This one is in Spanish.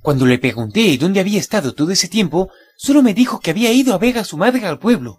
Cuando le pregunté dónde había estado todo ese tiempo, solo me dijo que había ido a ver a su madre al pueblo.